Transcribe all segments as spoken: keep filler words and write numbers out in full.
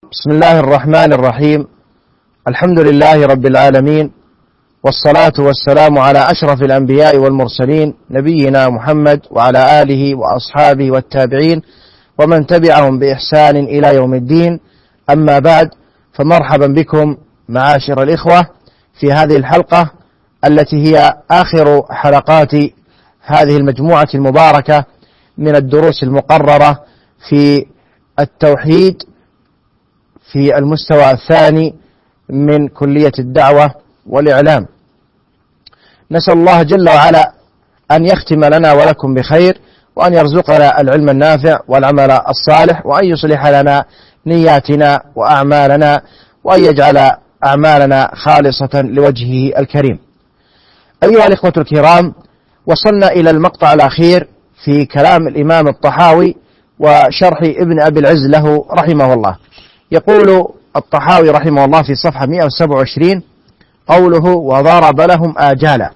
بسم الله الرحمن الرحيم. الحمد لله رب العالمين، والصلاة والسلام على أشرف الأنبياء والمرسلين، نبينا محمد وعلى آله وأصحابه والتابعين ومن تبعهم بإحسان إلى يوم الدين. أما بعد، فمرحبا بكم معاشر الإخوة في هذه الحلقة التي هي آخر حلقات هذه المجموعة المباركة من الدروس المقررة في التوحيد في المستوى الثاني من كلية الدعوة والإعلام. نسأل الله جل وعلا أن يختم لنا ولكم بخير، وأن يرزقنا العلم النافع والعمل الصالح، وأن يصلح لنا نياتنا وأعمالنا، وأن يجعل أعمالنا خالصة لوجهه الكريم. أيها الإخوة الكرام، وصلنا إلى المقطع الأخير في كلام الإمام الطحاوي وشرح ابن أبي العز له رحمه الله. يقول الطحاوي رحمه الله في صفحة مئة وسبعة وعشرين قوله: وضرب لهم آجالا.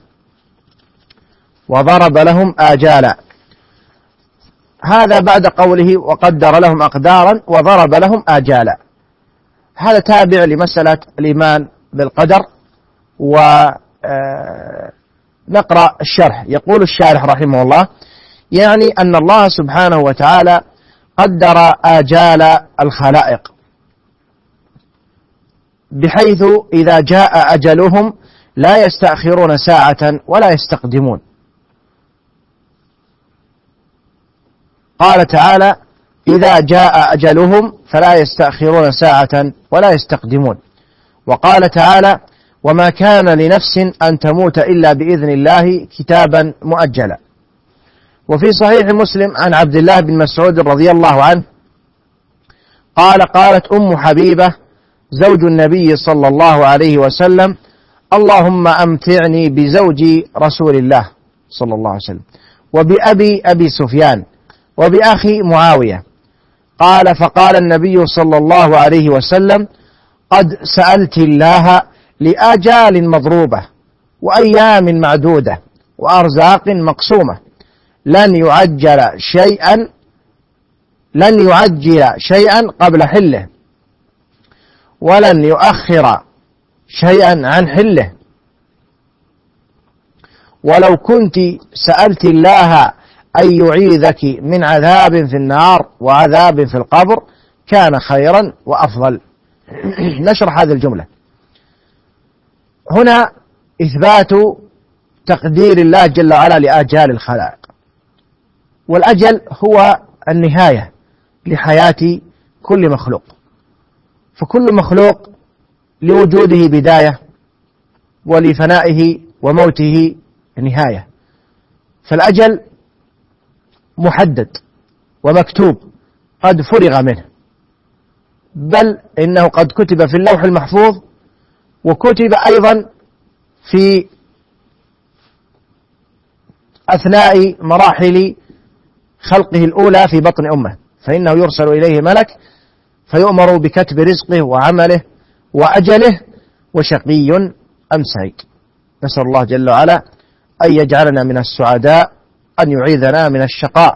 وضرب لهم آجالا، هذا بعد قوله وقدر لهم أقدارا وضرب لهم آجالا. هذا تابع لمسألة الإيمان بالقدر. ونقرأ الشرح. يقول الشارح رحمه الله: يعني أن الله سبحانه وتعالى قدر آجال الخلائق، بحيث إذا جاء أجلهم لا يستأخرون ساعة ولا يستقدمون. قال تعالى: إذا جاء أجلهم فلا يستأخرون ساعة ولا يستقدمون. وقال تعالى: وما كان لنفس أن تموت إلا بإذن الله كتابا مؤجلا. وفي صحيح مسلم عن عبد الله بن مسعود رضي الله عنه قال: قالت أم حبيبة زوج النبي صلى الله عليه وسلم: اللهم أمتعني بزوجي رسول الله صلى الله عليه وسلم، وبأبي أبي سفيان، وبأخي معاوية. قال: فقال النبي صلى الله عليه وسلم: قد سألت الله لآجال مضروبة وأيام معدودة وأرزاق مقسومة، لن يعجل شيئا لن يعجل شيئا قبل حله، ولن يؤخر شيئا عن حله. ولو كنت سألت الله أن يعيذك من عذاب في النار وعذاب في القبر كان خيرا وأفضل. نشرح هذه الجملة. هنا إثبات تقدير الله جل وعلا لآجال الخلائق، والأجل هو النهاية لحياة كل مخلوق، فكل مخلوق لوجوده بداية ولفنائه وموته نهاية. فالأجل محدد ومكتوب قد فرغ منه، بل إنه قد كتب في اللوح المحفوظ، وكتب أيضا في أثناء مراحل خلقه الأولى في بطن أمه، فإنه يرسل إليه ملك فيؤمر بكتب رزقه وعمله وأجله وشقي أم سعيد. نسأل الله جل وعلا أن يجعلنا من السعداء، أن يعيذنا من الشقاء.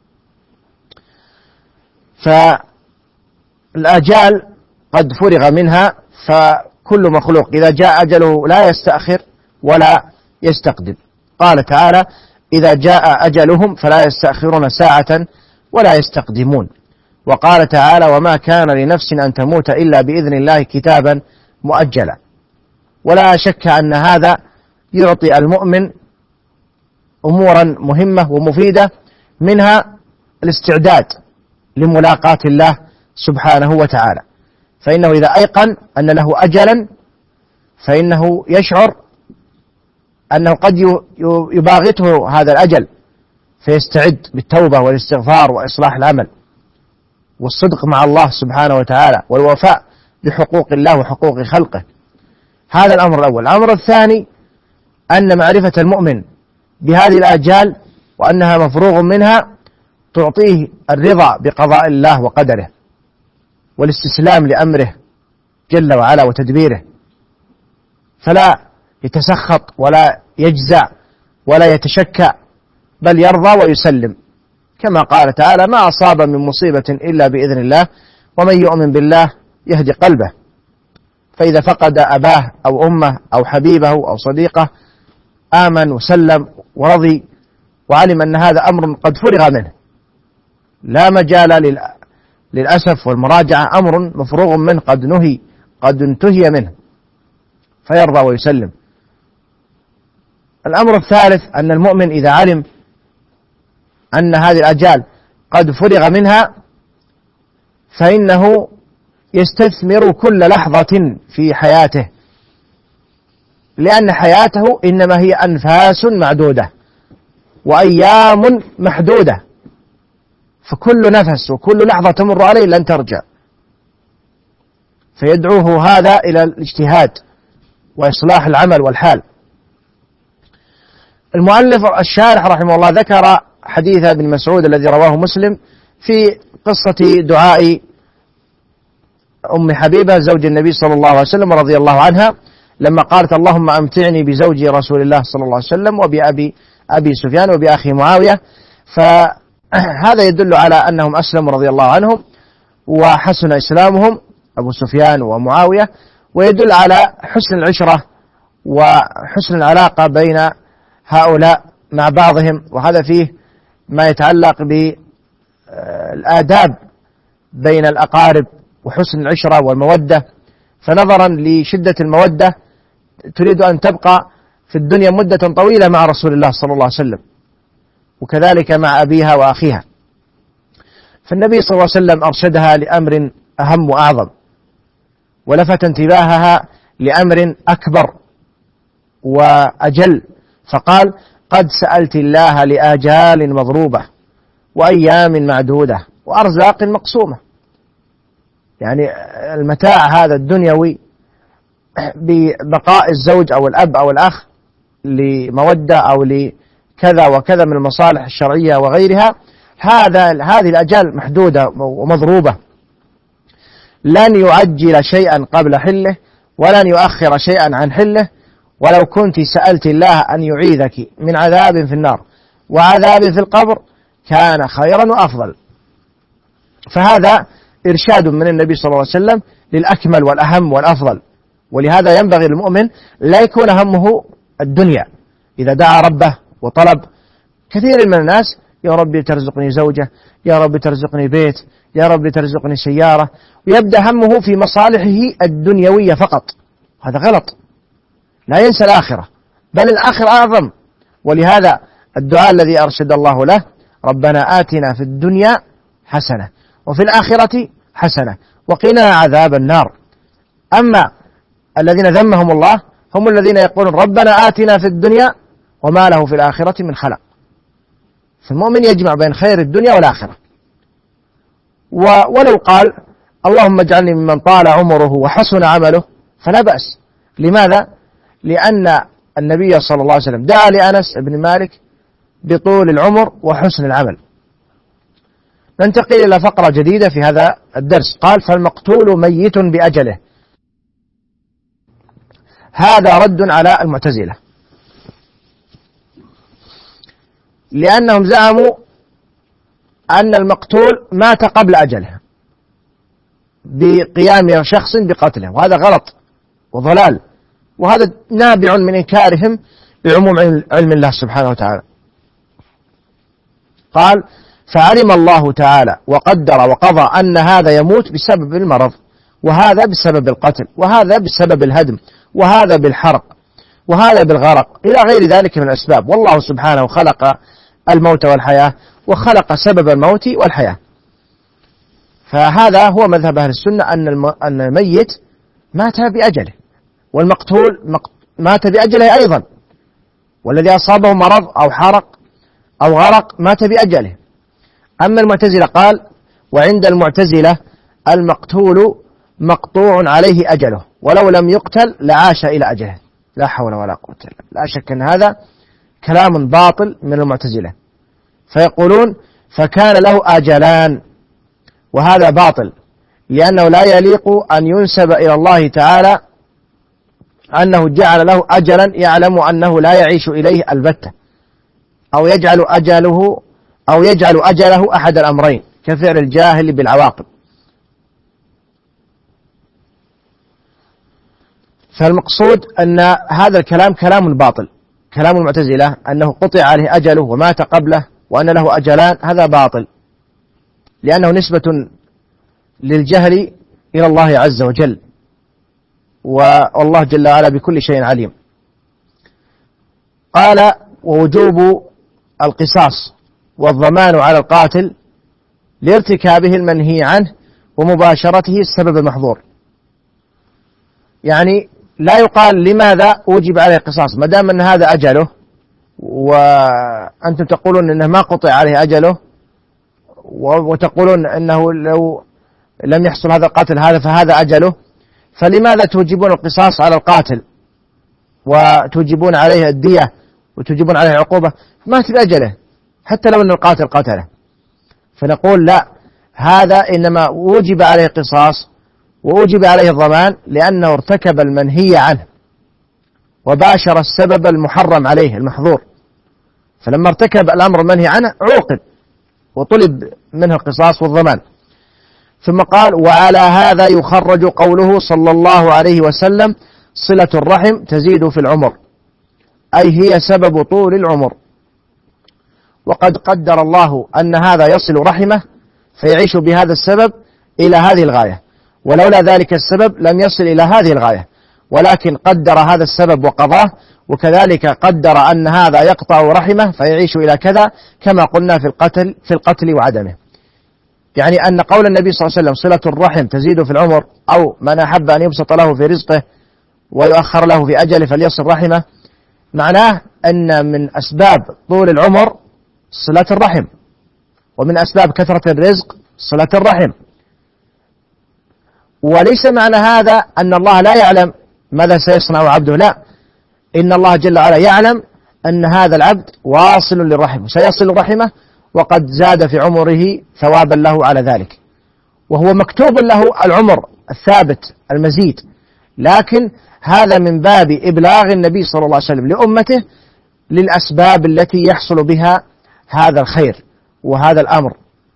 فالآجال قد فرغ منها، فكل مخلوق إذا جاء أجله لا يستأخر ولا يستقدم. قال تعالى: إذا جاء أجلهم فلا يستأخرون ساعة ولا يستقدمون. وقال تعالى: وما كان لنفس أن تموت إلا بإذن الله كتابا مؤجلا. ولا شك أن هذا يعطي المؤمن أمورا مهمة ومفيدة، منها الاستعداد لملاقاة الله سبحانه وتعالى. فإنه إذا أيقن أن له أجلا فإنه يشعر أنه قد يباغته هذا الأجل، فيستعد بالتوبة والاستغفار وإصلاح العمل والصدق مع الله سبحانه وتعالى والوفاء بحقوق الله وحقوق خلقه. هذا الأمر الأول. الأمر الثاني أن معرفة المؤمن بهذه الآجال وأنها مفروغ منها تعطيه الرضا بقضاء الله وقدره، والاستسلام لأمره جل وعلا وتدبيره، فلا يتسخط ولا يجزع ولا يتشكى، بل يرضى ويسلم، كما قال تعالى: ما أصاب من مصيبة إلا بإذن الله ومن يؤمن بالله يهدي قلبه. فإذا فقد أباه أو أمه أو حبيبه أو صديقه آمن وسلم ورضي وعلم أن هذا أمر قد فرغ منه، لا مجال للأسف والمراجعة، أمر مفروغ منه، قد نهي قد انتهي منه، فيرضى ويسلم. الأمر الثالث أن المؤمن إذا علم أن هذه الأجال قد فرغ منها فإنه يستثمر كل لحظة في حياته، لأن حياته إنما هي أنفاس معدودة وأيام محدودة، فكل نفس وكل لحظة تمر عليه لن ترجع، فيدعوه هذا إلى الاجتهاد وإصلاح العمل والحال. المؤلف الشارح رحمه الله ذكر حديث ابن مسعود الذي رواه مسلم في قصة دعاء أم حبيبة زوج النبي صلى الله عليه وسلم رضي الله عنها لما قالت اللهم أمتعني بزوج رسول الله صلى الله عليه وسلم وبأبي أبي سفيان وبأخي معاوية. فهذا يدل على أنهم أسلموا رضي الله عنهم وحسن إسلامهم أبو سفيان ومعاوية، ويدل على حسن العشرة وحسن العلاقة بين هؤلاء مع بعضهم، وهذا فيه ما يتعلق بالآداب بين الأقارب وحسن العشرة والمودة. فنظرا لشدة المودة تريد أن تبقى في الدنيا مدة طويلة مع رسول الله صلى الله عليه وسلم، وكذلك مع أبيها وأخيها. فالنبي صلى الله عليه وسلم أرشدها لأمر أهم وأعظم، ولفت انتباهها لأمر أكبر وأجل، فقال قد سألت الله لآجال مضروبة وأيام معدودة وأرزاق مقسومة. يعني المتاع هذا الدنيوي ببقاء الزوج أو الأب أو الأخ لمودة أو لكذا وكذا من المصالح الشرعية وغيرها، هذا هذه الأجال محدودة ومضروبة، لن يعجل شيئا قبل حله ولن يؤخر شيئا عن حله. ولو كنت سألت الله أن يعيذك من عذاب في النار وعذاب في القبر كان خيرا وأفضل. فهذا إرشاد من النبي صلى الله عليه وسلم للأكمل والأهم والأفضل. ولهذا ينبغي للمؤمن لا يكون همه الدنيا. إذا دعا ربه وطلب، كثير من الناس يا ربي ترزقني زوجة، يا ربي ترزقني بيت، يا ربي ترزقني سيارة، ويبدأ همه في مصالحه الدنيوية فقط. هذا غلط، لا ينسى الآخرة، بل الآخرة أعظم. ولهذا الدعاء الذي أرشد الله له ربنا آتنا في الدنيا حسنة وفي الآخرة حسنة وقنا عذاب النار. أما الذين ذمهم الله هم الذين يقولون ربنا آتنا في الدنيا وما له في الآخرة من خلق. فالمؤمن يجمع بين خير الدنيا والآخرة. ولو قال اللهم اجعلني ممن طال عمره وحسن عمله فلا بأس. لماذا؟ لأن النبي صلى الله عليه وسلم دعا لأنس بن مالك بطول العمر وحسن العمل. ننتقل إلى فقرة جديدة في هذا الدرس. قال فالمقتول ميت بأجله. هذا رد على المعتزلة، لأنهم زعموا أن المقتول مات قبل أجله بقيام شخص بقتله، وهذا غلط وضلال، وهذا نابع من إنكارهم بعموم علم الله سبحانه وتعالى. قال فعلم الله تعالى وقدر وقضى أن هذا يموت بسبب المرض، وهذا بسبب القتل، وهذا بسبب الهدم، وهذا بالحرق، وهذا بالغرق، إلى غير ذلك من الأسباب. والله سبحانه خلق الموت والحياة وخلق سبب الموت والحياة. فهذا هو مذهب أهل السنة أن الميت مات بأجله، والمقتول مات بأجله أيضا، والذي أصابه مرض أو حرق أو غرق مات بأجله. أما المعتزلة قال وعند المعتزلة المقتول مقطوع عليه أجله ولو لم يقتل لعاش إلى أجله. لا حول ولا قوة إلا بالله. لا شك أن هذا كلام باطل من المعتزلة، فيقولون فكان له أجلان، وهذا باطل، لأنه لا يليق أن ينسب إلى الله تعالى أنه جعل له أجلا يعلم أنه لا يعيش إليه البتة، أو يجعل أجله أو يجعل أجله أحد الأمرين كفعل الجاهل بالعواقب. فالمقصود أن هذا الكلام كلام باطل، كلام المعتزلة أنه قطع عليه أجله ومات قبله وأن له أجلان، هذا باطل، لأنه نسبة للجهل إلى الله عز وجل، والله جل وعلا بكل شيء عليم. قال: ووجوب القصاص والضمان على القاتل لارتكابه المنهي عنه ومباشرته السبب المحظور. يعني لا يقال لماذا وجب عليه القصاص ما دام أن هذا أجله، وأنتم تقولون أنه ما قطع عليه أجله، وتقولون أنه لو لم يحصل هذا القاتل هذا فهذا أجله، فلماذا توجبون القصاص على القاتل وتوجبون عليه الدية وتوجبون عليه عقوبة؟ مات بأجله حتى لو أن القاتل قتله. فنقول لا، هذا إنما وجب عليه القصاص ووجب عليه الضمان لأنه ارتكب المنهي عنه وباشر السبب المحرم عليه المحظور، فلما ارتكب الأمر المنهي عنه عوقب وطلب منه القصاص والضمان. ثم قال: وعلى هذا يخرج قوله صلى الله عليه وسلم: صلة الرحم تزيد في العمر، أي هي سبب طول العمر. وقد قدر الله أن هذا يصل رحمه فيعيش بهذا السبب إلى هذه الغاية، ولولا ذلك السبب لم يصل إلى هذه الغاية، ولكن قدر هذا السبب وقضاه، وكذلك قدر أن هذا يقطع رحمه فيعيش إلى كذا، كما قلنا في القتل في القتل وعدمه. يعني أن قول النبي صلى الله عليه وسلم: صلة الرحم تزيد في العمر، أو من أحب أن يبسط له في رزقه ويؤخر له في أجله فليصل رحمه، معناه أن من أسباب طول العمر صلة الرحم، ومن أسباب كثرة الرزق صلة الرحم. وليس معنى هذا أن الله لا يعلم ماذا سيصنع عبده، لا، إن الله جل وعلا يعلم أن هذا العبد واصل للرحم وسيصل رحمه، وقد زاد في عمره ثوابا له على ذلك، وهو مكتوب له العمر الثابت المزيد، لكن هذا من باب إبلاغ النبي صلى الله عليه وسلم لأمته للأسباب التي يحصل بها هذا الخير وهذا الأمر.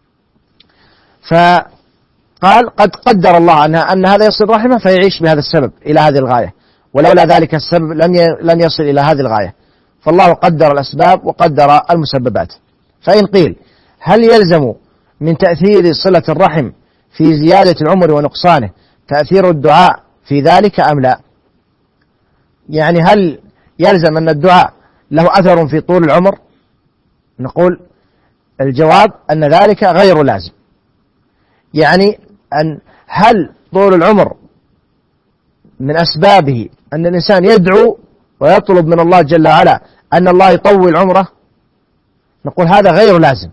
فقال: قد قدر الله أن هذا يصل رحمه فيعيش بهذا السبب إلى هذه الغاية، ولولا ذلك السبب لم يصل إلى هذه الغاية. فالله قدر الأسباب وقدر المسببات. فإن قيل: هل يلزم من تأثير صلة الرحم في زيادة العمر ونقصانه تأثير الدعاء في ذلك أم لا؟ يعني هل يلزم أن الدعاء له أثر في طول العمر؟ نقول الجواب أن ذلك غير لازم. يعني أن هل طول العمر من أسبابه أن الإنسان يدعو ويطلب من الله جل وعلا أن الله يطول عمره؟ نقول هذا غير لازم،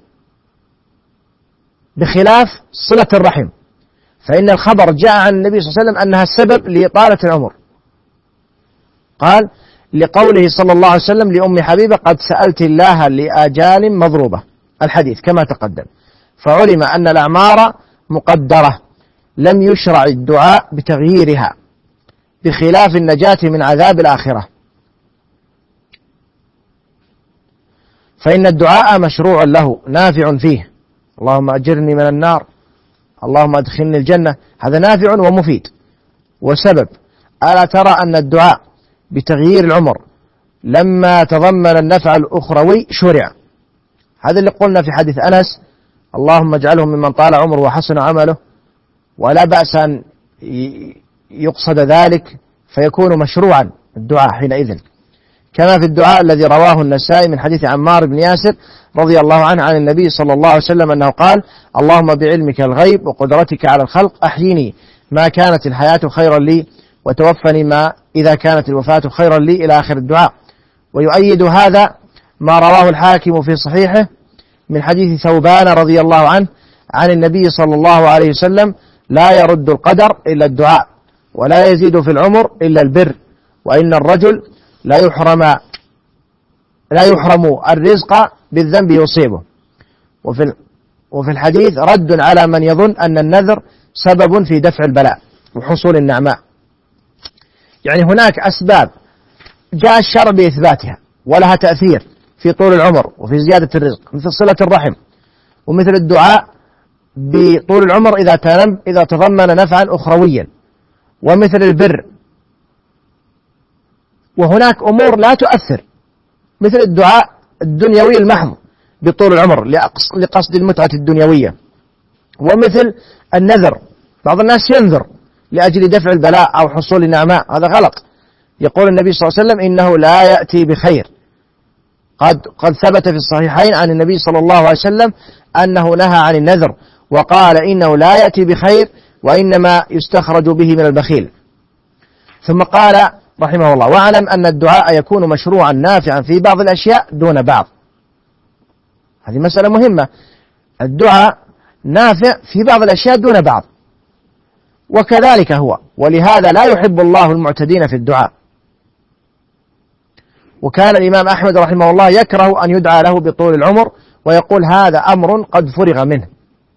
بخلاف صلة الرحم، فإن الخبر جاء عن النبي صلى الله عليه وسلم أنها السبب لإطالة العمر. قال لقوله صلى الله عليه وسلم لأم حبيبة: قد سألت الله لآجال مضروبة، الحديث كما تقدم. فعلم أن الأعمار مقدرة لم يشرع الدعاء بتغييرها، بخلاف النجاة من عذاب الآخرة، فإن الدعاء مشروع له نافع فيه، اللهم أجرني من النار، اللهم أدخلني الجنة، هذا نافع ومفيد وسبب. ألا ترى أن الدعاء بتغيير العمر لما تضمن النفع الأخروي شرع؟ هذا اللي قلنا في حديث أنس: اللهم اجعله ممن طال عمره وحسن عمله، ولا بأس أن يقصد ذلك فيكون مشروعا الدعاء حينئذ، كما في الدعاء الذي رواه النسائي من حديث عمار بن ياسر رضي الله عنه عن النبي صلى الله عليه وسلم أنه قال: اللهم بعلمك الغيب وقدرتك على الخلق أحيني ما كانت الحياة خيرا لي، وتوفني ما إذا كانت الوفاة خيرا لي، إلى آخر الدعاء. ويؤيد هذا ما رواه الحاكم في صحيحه من حديث ثوبان رضي الله عنه عن النبي صلى الله عليه وسلم: لا يرد القدر إلا الدعاء، ولا يزيد في العمر إلا البر، وإن الرجل لا يحرم لا يحرم الرزق بالذنب يصيبه. وفي وفي الحديث رد على من يظن أن النذر سبب في دفع البلاء وحصول النعماء. يعني هناك أسباب جاء الشرع بإثباتها ولها تأثير في طول العمر وفي زيادة الرزق، مثل صلة الرحم، ومثل الدعاء بطول العمر إذا إذا تضمن نفعا أخرويا، ومثل البر وهناك أمور لا تؤثر مثل الدعاء الدنيوي المحض بطول العمر لقصد المتعة الدنيوية، ومثل النذر، بعض الناس ينذر لأجل دفع البلاء أو حصول نعماء، هذا غلط. يقول النبي صلى الله عليه وسلم إنه لا يأتي بخير. قد قد ثبت في الصحيحين عن النبي صلى الله عليه وسلم أنه نهى عن النذر وقال إنه لا يأتي بخير وإنما يستخرج به من البخيل. ثم قال رحمه الله: واعلم أن الدعاء يكون مشروعا نافعا في بعض الأشياء دون بعض. هذه مسألة مهمة، الدعاء نافع في بعض الأشياء دون بعض، وكذلك هو، ولهذا لا يحب الله المعتدين في الدعاء. وكان الإمام أحمد رحمه الله يكره أن يدعى له بطول العمر، ويقول هذا أمر قد فرغ منه،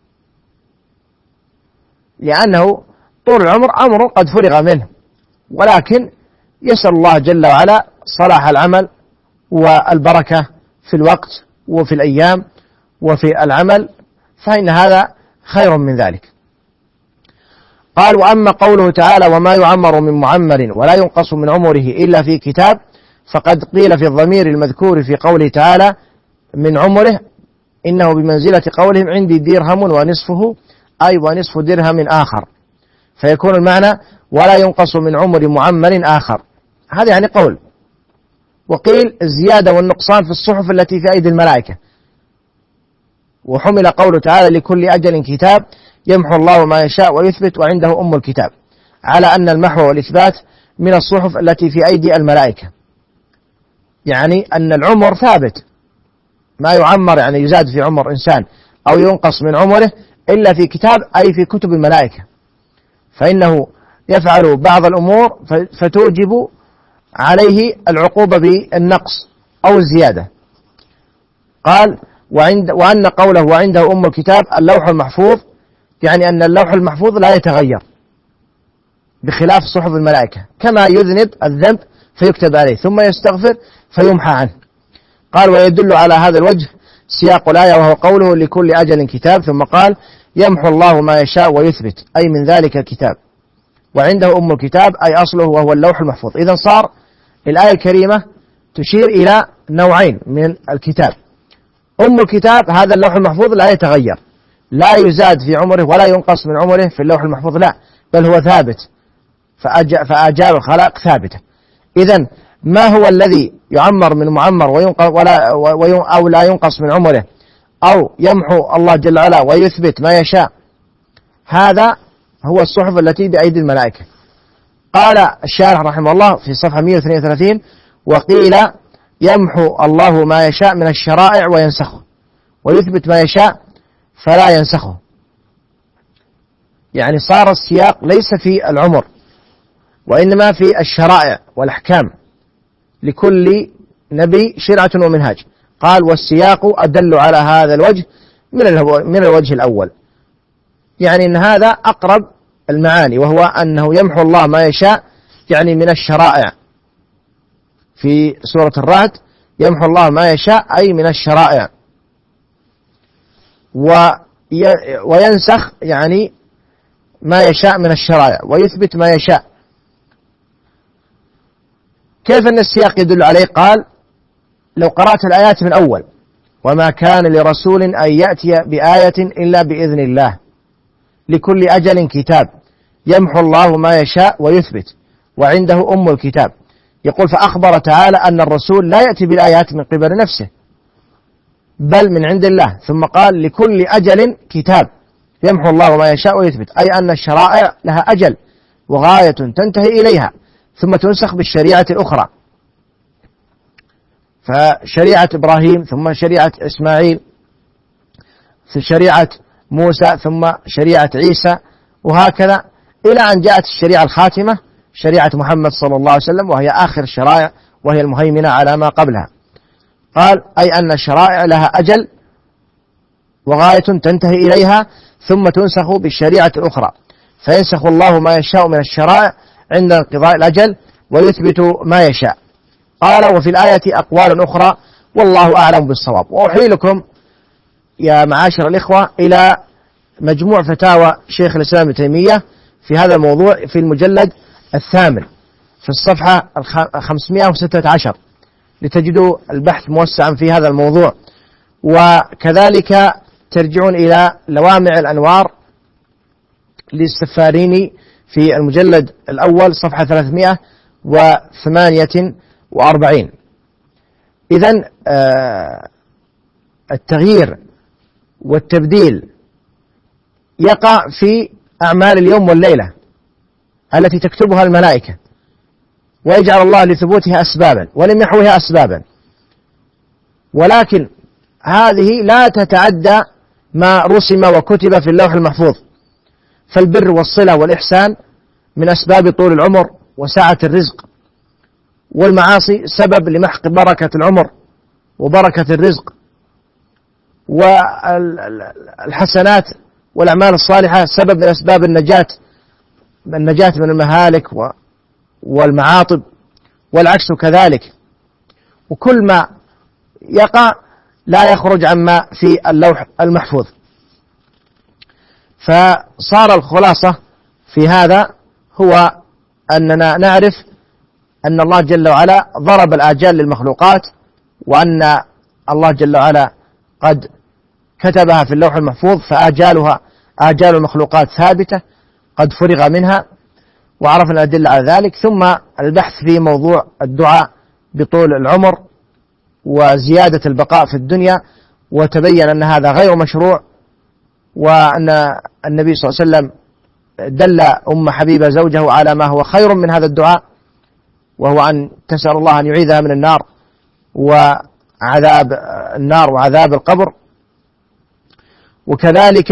لأنه طول العمر أمر قد فرغ منه، ولكن يسأل الله جل وعلا صلاح العمل والبركة في الوقت وفي الأيام وفي العمل، فإن هذا خير من ذلك. قال: وأما قوله تعالى: وما يعمر من معمر ولا ينقص من عمره إلا في كتاب، فقد قيل في الضمير المذكور في قوله تعالى من عمره إنه بمنزلة قولهم عندي درهم ونصفه، أي ونصف درهم آخر، فيكون المعنى ولا ينقص من عمر معمر آخر. هذا يعني قول. وقيل الزيادة والنقصان في الصحف التي في أيدي الملائكة. وحمل قوله تعالى لكل أجل كتاب يمحو الله ما يشاء ويثبت وعنده أم الكتاب، على أن المحو والإثبات من الصحف التي في أيدي الملائكة، يعني أن العمر ثابت، ما يعمر يعني يزاد في عمر إنسان أو ينقص من عمره إلا في كتاب، أي في كتب الملائكة، فإنه يفعل بعض الأمور فتوجب عليه العقوبة بالنقص أو الزيادة. قال: وعند وأن قوله وعنده أم الكتاب اللوح المحفوظ، يعني أن اللوح المحفوظ لا يتغير بخلاف صحف الملائكة، كما يذنب الذنب فيكتب عليه ثم يستغفر فيمحى عنه. قال: ويدل على هذا الوجه سياق الآية وهو قوله لكل أجل كتاب، ثم قال يمحو الله ما يشاء ويثبت، أي من ذلك كتاب، وعنده أم الكتاب أي أصله وهو اللوح المحفوظ. إذن صار الآية الكريمة تشير إلى نوعين من الكتاب: أم الكتاب هذا اللوح المحفوظ لا يتغير، لا يزاد في عمره ولا ينقص من عمره في اللوح المحفوظ، لا، بل هو ثابت، فآجال الخلائق ثابتة. إذن ما هو الذي يعمر من معمر وينقص ولا أو لا ينقص من عمره أو يمحو الله جل وعلا ويثبت ما يشاء؟ هذا هو الصحف التي بأيدي الملائكة. قال الشارح رحمه الله في صفحة مئة واثنين وثلاثين: وقيل يمحو الله ما يشاء من الشرائع وينسخه، ويثبت ما يشاء فلا ينسخه. يعني صار السياق ليس في العمر وإنما في الشرائع والأحكام، لكل نبي شرعة ومنهاج. قال: والسياق أدل على هذا الوجه من الوجه الأول، يعني أن هذا أقرب المعاني، وهو أنه يمحو الله ما يشاء يعني من الشرائع. في سورة الرعد يمحو الله ما يشاء أي من الشرائع، وينسخ يعني ما يشاء من الشرائع، ويثبت ما يشاء. كيف أن السياق يدل عليه؟ قال: لو قرأت الآيات من أول: وما كان لرسول أن يأتي بآية إلا بإذن الله، لكل أجل كتاب، يمحو الله ما يشاء ويثبت، وعنده أم الكتاب. يقول: فأخبر تعالى أن الرسول لا يأتي بالآيات من قبل نفسه بل من عند الله، ثم قال: لكل أجل كتاب، يمحو الله ما يشاء ويثبت، أي أن الشرائع لها أجل وغاية تنتهي إليها ثم تنسخ بالشريعة الأخرى، فشريعة إبراهيم ثم شريعة إسماعيل، في شريعة موسى ثم شريعة عيسى، وهكذا إلى أن جاءت الشريعة الخاتمة شريعة محمد صلى الله عليه وسلم، وهي آخر الشرائع وهي المهيمنة على ما قبلها. قال: أي أن الشرائع لها أجل وغاية تنتهي إليها ثم تنسخ بالشريعة الأخرى، فينسخ الله ما يشاء من الشرائع عند انقضاء الأجل ويثبت ما يشاء. قال: وفي الآية أقوال أخرى والله أعلم بالصواب. وأحيلكم يا معاشر الإخوة إلى مجموع فتاوى شيخ الإسلام ابن تيمية في هذا الموضوع في المجلد الثامن، في الصفحة خمسمائة وستة عشر لتجدوا البحث موسعا في هذا الموضوع. وكذلك ترجعون إلى لوامع الأنوار للسفاريني في المجلد الأول صفحة ثلاثمائة وثمانية وأربعين. إذن التغيير والتبديل يقع في أعمال اليوم والليلة التي تكتبها الملائكة، ويجعل الله لثبوتها أسبابا ولم يحوها أسبابا، ولكن هذه لا تتعدى ما رسم وكتب في اللوح المحفوظ. فالبر والصلة والإحسان من أسباب طول العمر وسعة الرزق، والمعاصي سبب لمحق بركة العمر وبركة الرزق، والحسنات والأعمال الصالحة سبب من أسباب النجاة النجاة من المهالك والمعاطب، والعكس كذلك. وكل ما يقع لا يخرج عما في اللوح المحفوظ. فصار الخلاصة في هذا هو أننا نعرف أن الله جل وعلا ضرب الآجال للمخلوقات، وأن الله جل وعلا قد كتبها في اللوح المحفوظ، فآجالها آجال المخلوقات ثابتة قد فرغ منها، وعرفنا الأدلة على ذلك. ثم البحث في موضوع الدعاء بطول العمر وزيادة البقاء في الدنيا، وتبين أن هذا غير مشروع، وأن النبي صلى الله عليه وسلم دل أم حبيبة زوجه على ما هو خير من هذا الدعاء، وهو أن تسأل الله أن يعيذها من النار وعذاب النار وعذاب القبر. وكذلك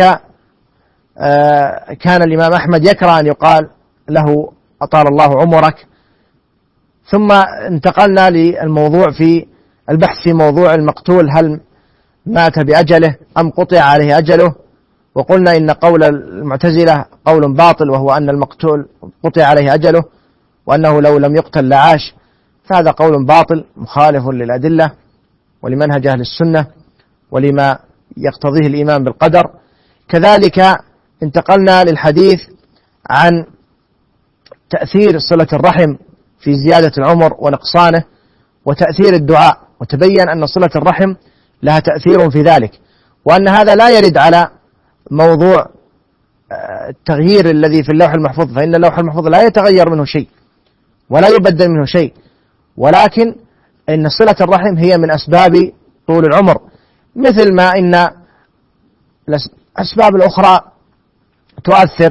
كان الإمام أحمد يكره أن يقال له أطال الله عمرك. ثم انتقلنا للموضوع في البحث في موضوع المقتول، هل مات بأجله أم قطع عليه أجله؟ وقلنا إن قول المعتزلة قول باطل، وهو أن المقتول قطع عليه أجله وأنه لو لم يقتل لعاش، فهذا قول باطل مخالف للأدلة ولمنهج أهل السنة ولما يقتضيه الإيمان بالقدر. كذلك انتقلنا للحديث عن تأثير صلة الرحم في زيادة العمر ونقصانه، وتأثير الدعاء، وتبين أن صلة الرحم لها تأثير في ذلك، وأن هذا لا يرد على موضوع التغيير الذي في اللوح المحفوظ، فإن اللوح المحفوظ لا يتغير منه شيء ولا يبدل منه شيء، ولكن إن صلة الرحم هي من أسباب طول العمر، مثل ما إن الأسباب الأخرى تؤثر.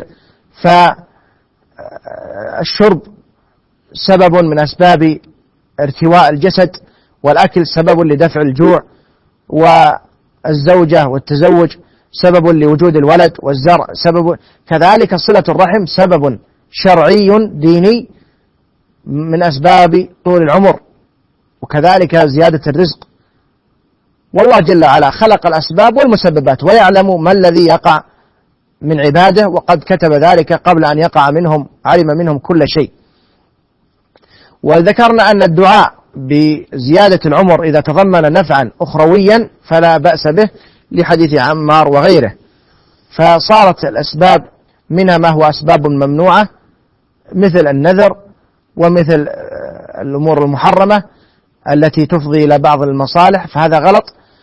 فالشرب سبب من أسباب ارتواء الجسد، والأكل سبب لدفع الجوع، والزوجة والتزوج سبب لوجود الولد، والزرع سبب كذلك. صلة الرحم سبب شرعي ديني من أسباب طول العمر، وكذلك زيادة الرزق. والله جل وعلا خلق الأسباب والمسببات، ويعلم ما الذي يقع من عباده، وقد كتب ذلك قبل أن يقع منهم، علم منهم كل شيء. وذكرنا أن الدعاء بزيادة العمر إذا تضمن نفعا أخرويا فلا بأس به، لحديث عمار وغيره. فصارت الأسباب منها ما هو أسباب ممنوعة مثل النذر، ومثل الأمور المحرمة التي تفضي إلى بعض المصالح، فهذا غلط،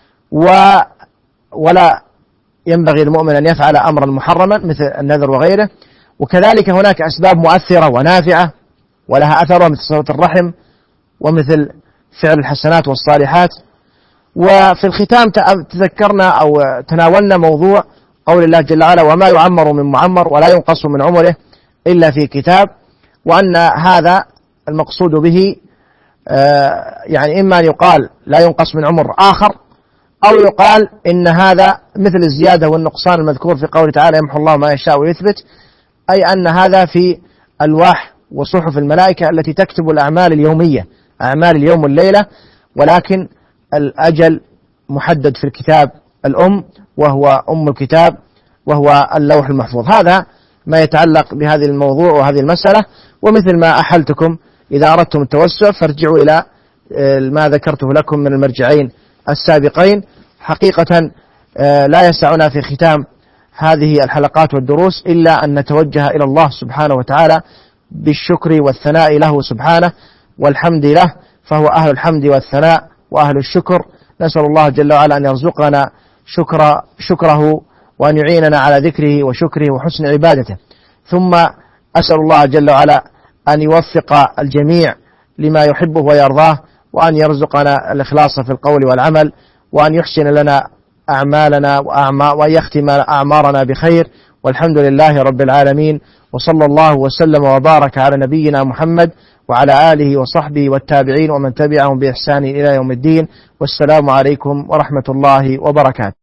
ولا ينبغي المؤمن أن يفعل أمرا محرما مثل النذر وغيره. وكذلك هناك أسباب مؤثرة ونافعة ولها أثر، مثل صلة الرحم، ومثل فعل الحسنات والصالحات. وفي الختام تذكرنا أو تناولنا موضوع قول الله جل وعلا: وما يعمر من معمر ولا ينقص من عمره إلا في كتاب، وأن هذا المقصود به يعني إما أن يقال لا ينقص من عمر آخر، أو يقال إن هذا مثل الزيادة والنقصان المذكور في قوله تعالى: يمحو الله ما يشاء ويثبت، أي أن هذا في ألواح وصحف الملائكة التي تكتب الأعمال اليومية، أعمال اليوم والليلة، ولكن الأجل محدد في الكتاب الأم، وهو أم الكتاب، وهو اللوح المحفوظ. هذا ما يتعلق بهذه الموضوع وهذه المسألة. ومثل ما أحلتكم إذا أردتم التوسع فارجعوا إلى ما ذكرته لكم من المرجعين السابقين. حقيقة لا يسعنا في ختام هذه الحلقات والدروس إلا أن نتوجه إلى الله سبحانه وتعالى بالشكر والثناء له سبحانه والحمد له، فهو أهل الحمد والثناء وأهل الشكر. نسأل الله جل وعلا أن يرزقنا شكر شكره وأن يعيننا على ذكره وشكره وحسن عبادته. ثم أسأل الله جل وعلا أن يوفق الجميع لما يحبه ويرضاه، وأن يرزقنا الإخلاص في القول والعمل، وأن يحسن لنا أعمالنا وأن يختم أعمارنا بخير. والحمد لله رب العالمين، وصلى الله وسلم وبارك على نبينا محمد وعلى آله وصحبه والتابعين ومن تبعهم بإحسان إلى يوم الدين. والسلام عليكم ورحمة الله وبركاته.